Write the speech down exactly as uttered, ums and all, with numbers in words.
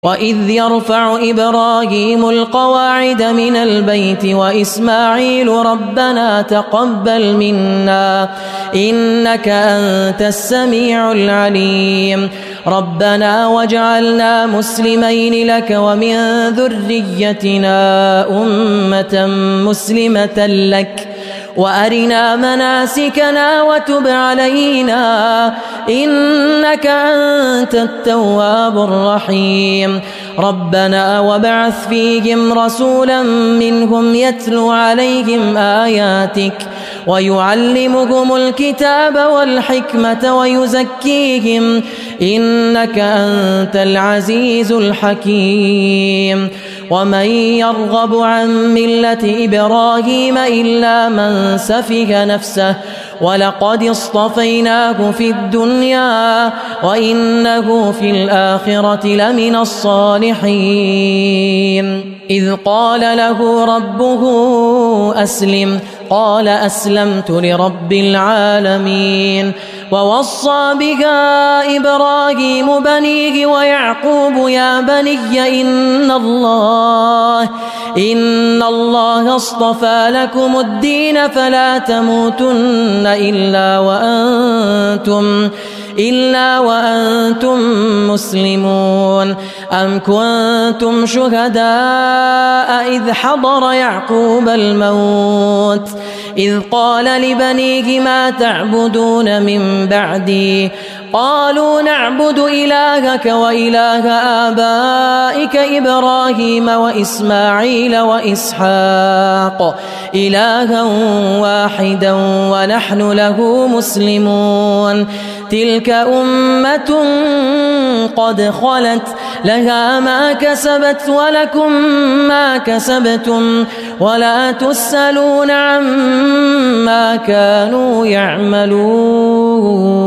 وإذ يرفع إبراهيم القواعد من البيت وإسماعيل ربنا تقبل منا إنك أنت السميع العليم ربنا واجعلنا مسلمين لك ومن ذريتنا أمة مسلمة لك وأرنا مناسكنا وتب علينا إنك أنت التواب الرحيم ربنا وابعث فيهم رسولا منهم يتلو عليهم آياتك ويعلمهم الكتاب والحكمة ويزكيهم إنك أنت العزيز الحكيم ومن يرغب عن ملة إبراهيم إلا من سفه نفسه ولقد اصطفيناه في الدنيا وإنه في الآخرة لمن الصالحين إذ قال له ربه أسلم قال أسلمت لرب العالمين ووصى بها إبراهيم بنيه ويعقوب يا بني إن الله إن الله اصطفى لكم الدين فلا تموتن إلا وأنتم إلا وأنتم مسلمون أم كنتم شهداء إذ حضر يعقوب الموت إذ قال لبنيه ما تعبدون من بعدي قالوا نعبد إلهك وإله آبائك إبراهيم وإسماعيل وإسحاق إلها واحدا ونحن له مسلمون تلك أمة قد خلت لها ما كسبت ولكم ما كسبتم ولا تسألون عما كانوا يعملون.